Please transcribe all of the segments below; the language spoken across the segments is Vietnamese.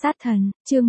Sát thần, chương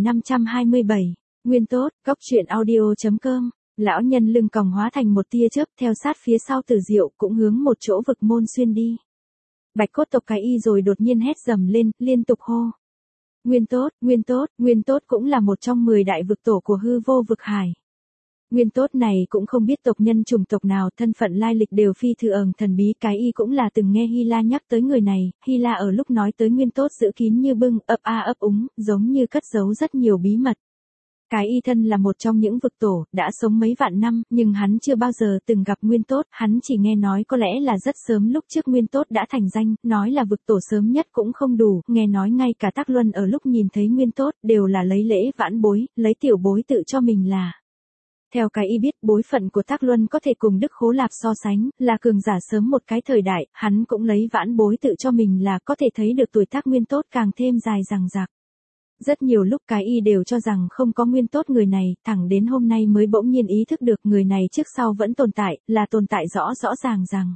1527, Nguyên tốt, góc truyện audio.com, lão nhân lưng còng hóa thành một tia chớp theo sát phía sau Tử Diệu cũng hướng một chỗ vực môn xuyên đi. Bạch cốt tộc cái y rồi đột nhiên hét dầm lên, liên tục hô. Nguyên tốt, Nguyên tốt, Nguyên tốt cũng là một trong 10 đại vực tổ của hư vô vực hải. Nguyên tốt này cũng không biết tộc nhân chủng tộc nào, thân phận lai lịch đều phi thường thần bí, cái y cũng là từng nghe Hy La nhắc tới người này, Hy La ở lúc nói tới Nguyên tốt giữ kín như bưng, ấp a ấp úng, giống như cất giấu rất nhiều bí mật. Cái y thân là một trong những vực tổ, đã sống mấy vạn năm, nhưng hắn chưa bao giờ từng gặp Nguyên tốt, hắn chỉ nghe nói có lẽ là rất sớm lúc trước Nguyên tốt đã thành danh, nói là vực tổ sớm nhất cũng không đủ, nghe nói ngay cả Tắc Luân ở lúc nhìn thấy Nguyên tốt, đều là lấy lễ vãn bối, lấy tiểu bối tự cho mình là. Theo cái y biết bối phận của Tắc Luân có thể cùng Đức Khố Lạp so sánh, là cường giả sớm một cái thời đại, hắn cũng lấy vãn bối tự cho mình là có thể thấy được tuổi tác Nguyên tốt càng thêm dài dằng dặc. Rất nhiều lúc cái y đều cho rằng không có Nguyên tốt người này, thẳng đến hôm nay mới bỗng nhiên ý thức được người này trước sau vẫn tồn tại, là tồn tại rõ rõ ràng rằng.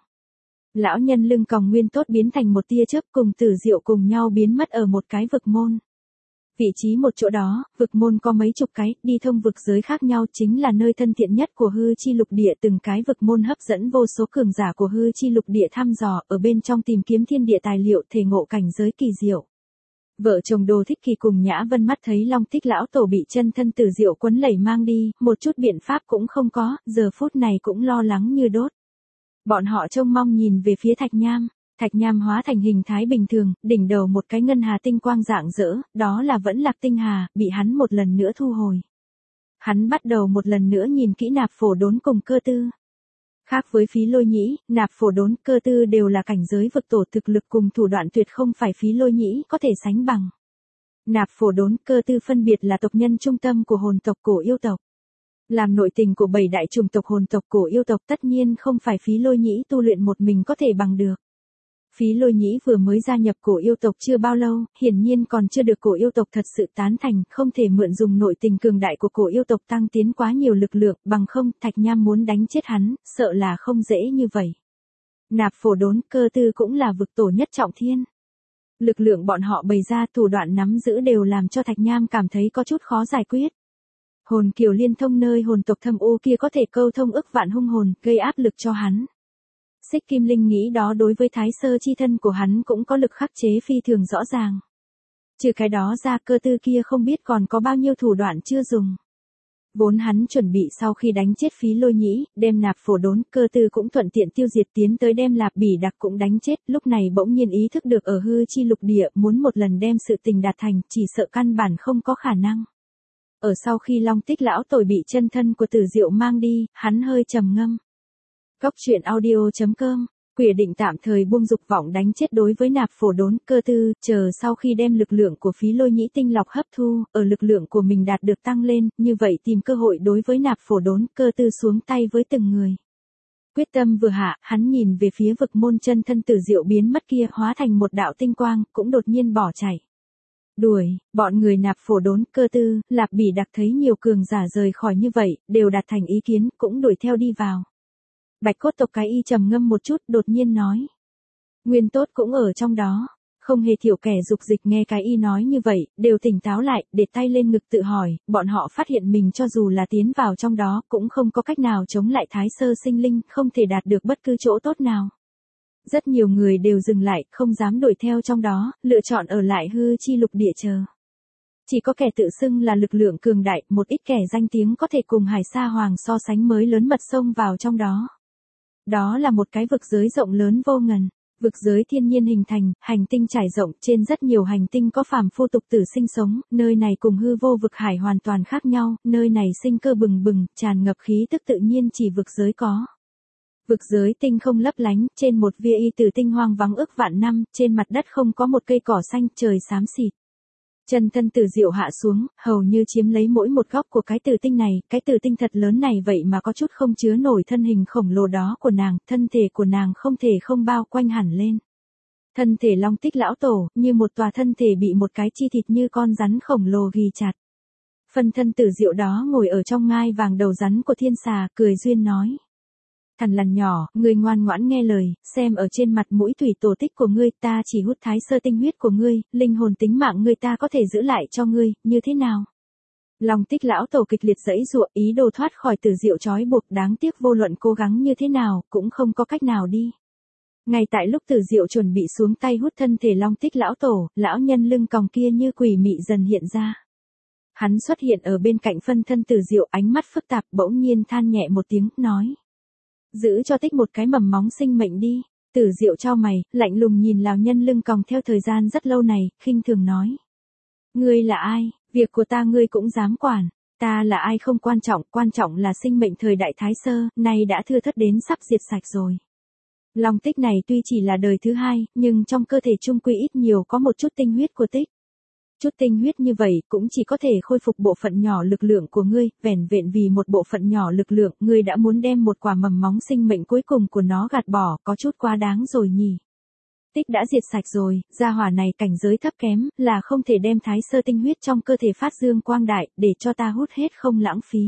Lão nhân lưng còng Nguyên tốt biến thành một tia chớp cùng Tử Diệu cùng nhau biến mất ở một cái vực môn. Vị trí một chỗ đó, vực môn có mấy chục cái, đi thông vực giới khác nhau chính là nơi thân thiện nhất của hư chi lục địa, từng cái vực môn hấp dẫn vô số cường giả của hư chi lục địa thăm dò, ở bên trong tìm kiếm thiên địa tài liệu thể ngộ cảnh giới kỳ diệu. Vợ chồng Đồ Thích Kỳ cùng Nhã Vân mắt thấy Long Tích lão tổ bị chân thân Tử Diệu quấn lẩy mang đi, một chút biện pháp cũng không có, giờ phút này cũng lo lắng như đốt. Bọn họ trông mong nhìn về phía Thạch Nham. Thạch Nham hóa thành hình thái bình thường, đỉnh đầu một cái ngân hà tinh quang rạng rỡ, đó là vẫn Lạc Tinh Hà, bị hắn một lần nữa thu hồi. Hắn bắt đầu một lần nữa nhìn kỹ Nạp Phổ Đốn cùng Cơ Tư. Khác với Phí Lôi Nhĩ, Nạp Phổ Đốn, Cơ Tư đều là cảnh giới vực tổ, thực lực cùng thủ đoạn tuyệt không phải Phí Lôi Nhĩ có thể sánh bằng. Nạp Phổ Đốn, Cơ Tư phân biệt là tộc nhân trung tâm của hồn tộc cổ yêu tộc. Làm nội tình của 7 đại chủng tộc hồn tộc cổ yêu tộc tất nhiên không phải Phí Lôi Nhĩ tu luyện một mình có thể bằng được. Phí Lôi Nhĩ vừa mới gia nhập cổ yêu tộc chưa bao lâu, hiển nhiên còn chưa được cổ yêu tộc thật sự tán thành, không thể mượn dùng nội tình cường đại của cổ yêu tộc tăng tiến quá nhiều lực lượng, bằng không, Thạch Nham muốn đánh chết hắn, sợ là không dễ như vậy. Nạp Phổ Đốn, Cơ Tư cũng là vực tổ nhất trọng thiên. Lực lượng bọn họ bày ra, thủ đoạn nắm giữ đều làm cho Thạch Nham cảm thấy có chút khó giải quyết. Hồn kiều liên thông nơi hồn tộc thâm u kia có thể câu thông ức vạn hung hồn, gây áp lực cho hắn. Xích Kim Linh nghĩ đó đối với Thái Sơ chi thân của hắn cũng có lực khắc chế phi thường rõ ràng. Trừ cái đó ra, Cơ Tư kia không biết còn có bao nhiêu thủ đoạn chưa dùng. Vốn hắn chuẩn bị sau khi đánh chết Phí Lôi Nhĩ, đem Nạp Phổ Đốn, Cơ Tư cũng thuận tiện tiêu diệt tiến tới đem Lạp Bỉ Đặc cũng đánh chết, lúc này bỗng nhiên ý thức được ở hư chi lục địa muốn một lần đem sự tình đạt thành, chỉ sợ căn bản không có khả năng. Ở sau khi Long Tích lão tổ bị chân thân của Tử Diệu mang đi, hắn hơi trầm ngâm. Góc truyện audio.com, quyết định tạm thời buông dục vọng đánh chết đối với Nạp Phổ Đốn, Cơ Tư, chờ sau khi đem lực lượng của Phí Lôi Nhĩ tinh lọc hấp thu, ở lực lượng của mình đạt được tăng lên, như vậy tìm cơ hội đối với Nạp Phổ Đốn, Cơ Tư xuống tay với từng người. Quyết tâm vừa hạ, hắn nhìn về phía vực môn chân thân Tử Diệu biến mất kia, hóa thành một đạo tinh quang, cũng đột nhiên bỏ chạy. Đuổi, bọn người Nạp Phổ Đốn, Cơ Tư, Lạp Bỉ Đặc thấy nhiều cường giả rời khỏi như vậy, đều đạt thành ý kiến, cũng đuổi theo đi vào. Bạch cốt tộc cái y trầm ngâm một chút, đột nhiên nói. Nguyên tốt cũng ở trong đó. Không hề thiểu kẻ dục dịch nghe cái y nói như vậy, đều tỉnh táo lại, để tay lên ngực tự hỏi, bọn họ phát hiện mình cho dù là tiến vào trong đó, cũng không có cách nào chống lại Thái Sơ sinh linh, không thể đạt được bất cứ chỗ tốt nào. Rất nhiều người đều dừng lại, không dám đuổi theo trong đó, lựa chọn ở lại hư chi lục địa chờ. Chỉ có kẻ tự xưng là lực lượng cường đại, một ít kẻ danh tiếng có thể cùng Hải Sa Hoàng so sánh mới lớn mật xông vào trong đó. Đó là một cái vực giới rộng lớn vô ngần, vực giới thiên nhiên hình thành, hành tinh trải rộng, trên rất nhiều hành tinh có phàm phu tục tử sinh sống, nơi này cùng hư vô vực hải hoàn toàn khác nhau, nơi này sinh cơ bừng bừng, tràn ngập khí tức tự nhiên chỉ vực giới có. Vực giới tinh không lấp lánh, trên một via y tử tinh hoang vắng ức vạn năm, trên mặt đất không có một cây cỏ xanh, trời xám xịt. Chân thân Tử Diệu hạ xuống, hầu như chiếm lấy mỗi một góc của cái tử tinh này, cái tử tinh thật lớn này vậy mà có chút không chứa nổi thân hình khổng lồ đó của nàng, thân thể của nàng không thể không bao quanh hẳn lên. Thân thể Long Tích lão tổ, như một tòa thân thể bị một cái chi thịt như con rắn khổng lồ ghì chặt. Phần thân Tử Diệu đó ngồi ở trong ngai vàng đầu rắn của thiên xà, cười duyên nói. Thằn lằn nhỏ, ngươi ngoan ngoãn nghe lời, xem ở trên mặt mũi thủy tổ tích của ngươi, ta chỉ hút thái sơ tinh huyết của ngươi, linh hồn tính mạng ngươi ta có thể giữ lại cho ngươi, như thế nào? Long Tích lão tổ kịch liệt giãy giụa, ý đồ thoát khỏi Tử Diệu trói buộc, đáng tiếc vô luận cố gắng như thế nào, cũng không có cách nào đi. Ngay tại lúc Tử Diệu chuẩn bị xuống tay hút thân thể Long Tích lão tổ, lão nhân lưng còng kia như quỷ mị dần hiện ra. Hắn xuất hiện ở bên cạnh phân thân Tử Diệu, ánh mắt phức tạp, bỗng nhiên than nhẹ một tiếng, nói: giữ cho Tích một cái mầm móng sinh mệnh đi. Tử Diệu chau mày, lạnh lùng nhìn lão nhân lưng còng theo thời gian rất lâu này, khinh thường nói: ngươi là ai, việc của ta ngươi cũng dám quản, ta là ai không quan trọng là sinh mệnh thời đại Thái Sơ, nay đã thưa thớt đến sắp diệt sạch rồi. Long Tích này tuy chỉ là đời thứ hai, nhưng trong cơ thể trung quy ít nhiều có một chút tinh huyết của Tích. Chút tinh huyết như vậy cũng chỉ có thể khôi phục bộ phận nhỏ lực lượng của ngươi, vẻn vẹn vì một bộ phận nhỏ lực lượng, ngươi đã muốn đem một quả mầm móng sinh mệnh cuối cùng của nó gạt bỏ, có chút quá đáng rồi nhỉ. Tích đã diệt sạch rồi, gia hỏa này cảnh giới thấp kém, là không thể đem thái sơ tinh huyết trong cơ thể phát dương quang đại, để cho ta hút hết không lãng phí.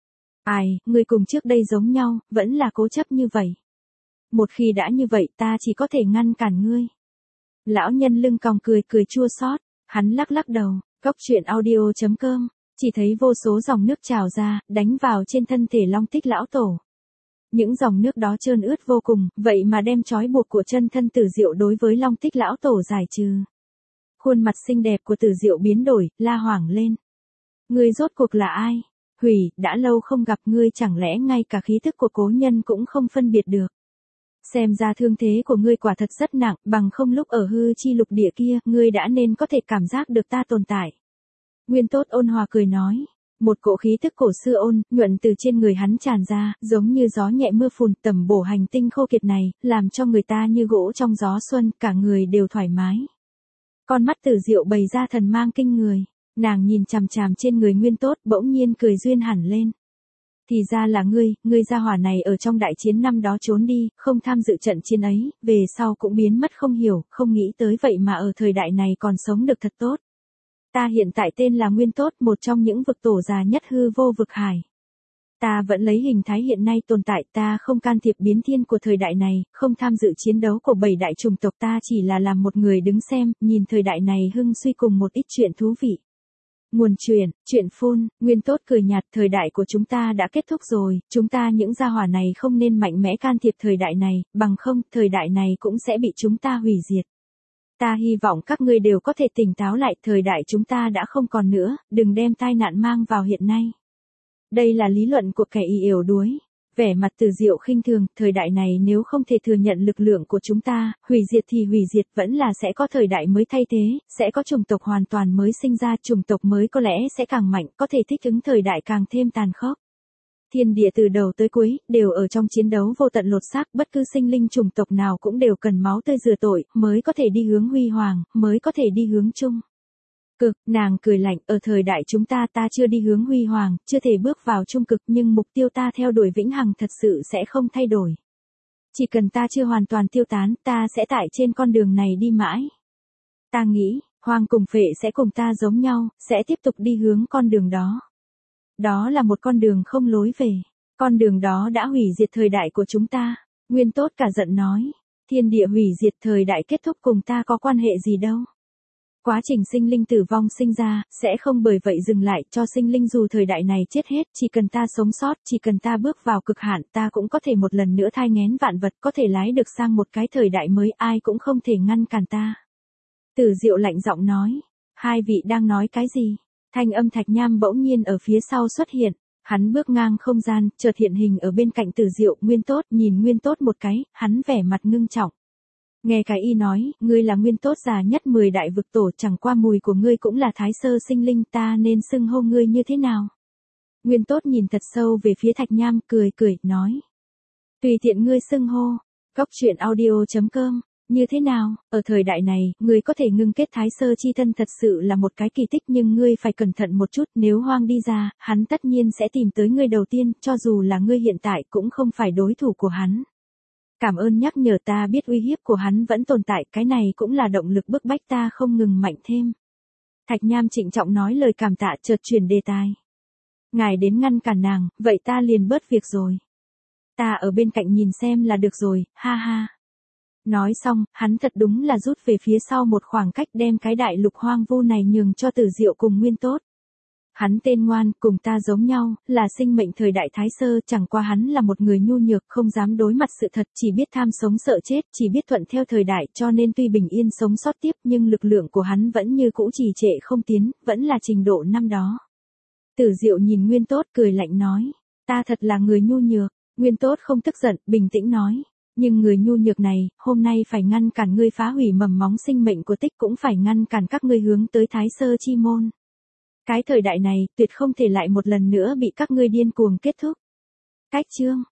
Ai, ngươi cùng trước đây giống nhau, vẫn là cố chấp như vậy. Một khi đã như vậy ta chỉ có thể ngăn cản ngươi. Lão nhân lưng còng cười chua xót, hắn lắc lắc đầu, Cốc Truyện Audio.com, chỉ thấy vô số dòng nước trào ra, đánh vào trên thân thể Long Tích lão tổ. Những dòng nước đó trơn ướt vô cùng, vậy mà đem trói buộc của chân thân Tử Diệu đối với Long Tích lão tổ giải trừ. Khuôn mặt xinh đẹp của Tử Diệu biến đổi, la hoảng lên. Ngươi rốt cuộc là ai? Hủy, đã lâu không gặp ngươi, chẳng lẽ ngay cả khí tức của cố nhân cũng không phân biệt được? Xem ra thương thế của ngươi quả thật rất nặng, bằng không lúc ở hư chi lục địa kia, ngươi đã nên có thể cảm giác được ta tồn tại. Nguyên Tốt ôn hòa cười nói. Một cỗ khí tức cổ xưa nhuận từ trên người hắn tràn ra, giống như gió nhẹ mưa phùn, tầm bổ hành tinh khô kiệt này, làm cho người ta như gỗ trong gió xuân, cả người đều thoải mái. Con mắt Tử Diệu bày ra thần mang kinh người, nàng nhìn chằm chằm trên người Nguyên Tốt, bỗng nhiên cười duyên hẳn lên. Thì ra là ngươi gia hỏa này ở trong đại chiến năm đó trốn đi, không tham dự trận chiến ấy, về sau cũng biến mất không hiểu, không nghĩ tới vậy mà ở thời đại này còn sống được thật tốt. Ta hiện tại tên là Nguyên Tốt, một trong những vực tổ già nhất hư vô vực hải. Ta vẫn lấy hình thái hiện nay tồn tại, ta không can thiệp biến thiên của thời đại này, không tham dự chiến đấu của 7 đại chủng tộc, ta chỉ là làm một người đứng xem, nhìn thời đại này hưng suy cùng một ít chuyện thú vị. Nguồn chuyện phun, Nguyên Tốt cười nhạt, thời đại của chúng ta đã kết thúc rồi, chúng ta những gia hỏa này không nên mạnh mẽ can thiệp thời đại này, bằng không, thời đại này cũng sẽ bị chúng ta hủy diệt. Ta hy vọng các ngươi đều có thể tỉnh táo lại, thời đại chúng ta đã không còn nữa, đừng đem tai nạn mang vào hiện nay. Đây là lý luận của kẻ yếu đuối. Vẻ mặt Tử Diệu khinh thường, thời đại này nếu không thể thừa nhận lực lượng của chúng ta, hủy diệt thì hủy diệt, vẫn là sẽ có thời đại mới thay thế, sẽ có chủng tộc hoàn toàn mới sinh ra, chủng tộc mới có lẽ sẽ càng mạnh, có thể thích ứng thời đại càng thêm tàn khốc. Thiên địa từ đầu tới cuối, đều ở trong chiến đấu vô tận lột xác, bất cứ sinh linh chủng tộc nào cũng đều cần máu tươi rửa tội, mới có thể đi hướng huy hoàng, mới có thể đi hướng chung. Cực, nàng cười lạnh, ở thời đại chúng ta chưa đi hướng huy hoàng, chưa thể bước vào trung cực, nhưng mục tiêu ta theo đuổi vĩnh hằng thật sự sẽ không thay đổi. Chỉ cần ta chưa hoàn toàn tiêu tán, ta sẽ tại trên con đường này đi mãi. Ta nghĩ, Hoang cùng Phệ sẽ cùng ta giống nhau, sẽ tiếp tục đi hướng con đường đó. Đó là một con đường không lối về. Con đường đó đã hủy diệt thời đại của chúng ta. Nguyên Tốt cả giận nói. Thiên địa hủy diệt, thời đại kết thúc cùng ta có quan hệ gì đâu. Quá trình sinh linh tử vong sinh ra, sẽ không bởi vậy dừng lại, cho sinh linh dù thời đại này chết hết, chỉ cần ta sống sót, chỉ cần ta bước vào cực hạn, ta cũng có thể một lần nữa thai nghén vạn vật, có thể lái được sang một cái thời đại mới, ai cũng không thể ngăn cản ta. Tử Diệu lạnh giọng nói. Hai vị đang nói cái gì? Thanh âm Thạch Nham bỗng nhiên ở phía sau xuất hiện. Hắn bước ngang không gian, chợt hiện hình ở bên cạnh Tử Diệu. Nguyên Tốt nhìn Nguyên Tốt một cái, hắn vẻ mặt ngưng trọng. Nghe cái y nói, ngươi là Nguyên Tốt già nhất 10 đại vực tổ, chẳng qua mùi của ngươi cũng là thái sơ sinh linh, ta nên xưng hô ngươi như thế nào? Nguyên Tốt nhìn thật sâu về phía Thạch Nham, cười, nói. Tùy tiện ngươi xưng hô. Cốc Truyện Audio.com. Như thế nào, ở thời đại này, ngươi có thể ngưng kết thái sơ chi thân thật sự là một cái kỳ tích, nhưng ngươi phải cẩn thận một chút, nếu Hoang đi ra, hắn tất nhiên sẽ tìm tới ngươi đầu tiên, cho dù là ngươi hiện tại cũng không phải đối thủ của hắn. Cảm ơn nhắc nhở, ta biết uy hiếp của hắn vẫn tồn tại, cái này cũng là động lực bức bách ta không ngừng mạnh thêm. Thạch Nham trịnh trọng nói lời cảm tạ, chợt chuyển đề tài. Ngài đến ngăn cản nàng, vậy ta liền bớt việc rồi. Ta ở bên cạnh nhìn xem là được rồi, ha ha. Nói xong, hắn thật đúng là rút về phía sau một khoảng cách đem cái đại lục hoang vu này nhường cho Tử Diệu cùng Nguyên Tốt. Hắn tên ngoan, cùng ta giống nhau, là sinh mệnh thời đại Thái Sơ, chẳng qua hắn là một người nhu nhược, không dám đối mặt sự thật, chỉ biết tham sống sợ chết, chỉ biết thuận theo thời đại, cho nên tuy bình yên sống sót tiếp nhưng lực lượng của hắn vẫn như cũ trì trệ không tiến, vẫn là trình độ năm đó. Tử Diệu nhìn Nguyên Tốt cười lạnh nói, ta thật là người nhu nhược. Nguyên Tốt không tức giận, bình tĩnh nói, nhưng người nhu nhược này, hôm nay phải ngăn cản ngươi phá hủy mầm móng sinh mệnh của Tích, cũng phải ngăn cản các ngươi hướng tới Thái Sơ chi môn. Cái thời đại này, tuyệt không thể lại một lần nữa bị các ngươi điên cuồng kết thúc. Cách chương